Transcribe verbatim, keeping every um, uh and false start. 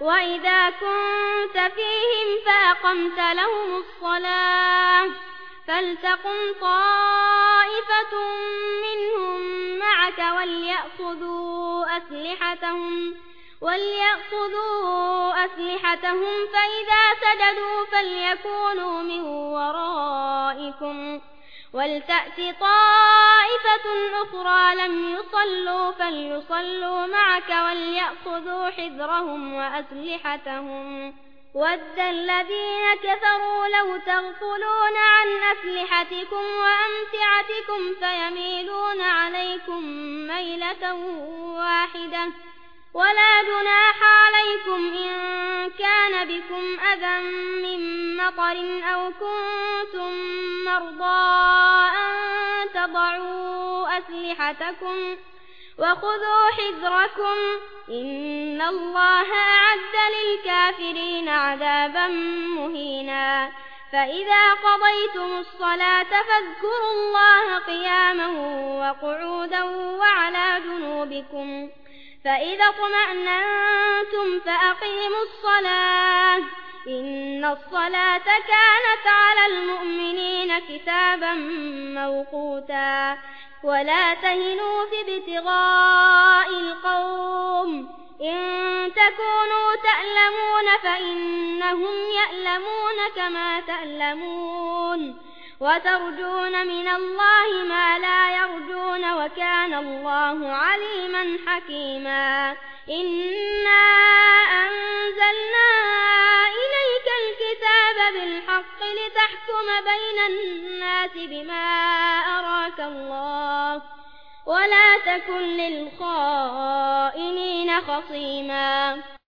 وإذا كنت فيهم فأقمت لهم الصلاة فلتقم طائفة منهم معك وليأخذوا أسلحتهم وليأخذوا أسلحتهم فإذا سجدوا فليكونوا من ورائكم ولتأت طائفة أخرى لم يصلوا فليصلوا معك وليأخذوا حذرهم وأسلحتهم ود الذين كفروا لو تغفلون عن أسلحتكم وأمتعتكم فيميلون عليكم ميلة واحدة ولا جناح عليكم إن كان بكم أذى من مطر أو كنتم مرضى أن تضعوا أسلحتكم وخذوا حذركم إن الله أعد للكافرين عذابا مهينا فإذا قضيتم الصلاة فاذكروا الله قياما وقعودا وعلى جنوبكم فإذا اطمأننتم فأقيموا الصلاة إن الصلاة كانت على المؤمنين كتابا موقوتا ولا تهنوا في ابتغاء القوم إن تكونوا تألمون فإنهم يألمون كما تألمون وترجون من الله ما لا يرجون وكان الله عليما حكيما إنا أنزلنا إليك الكتاب بالحق لتحكم بين الناس بما أراك الله ولا تكن للخائنين خصيما.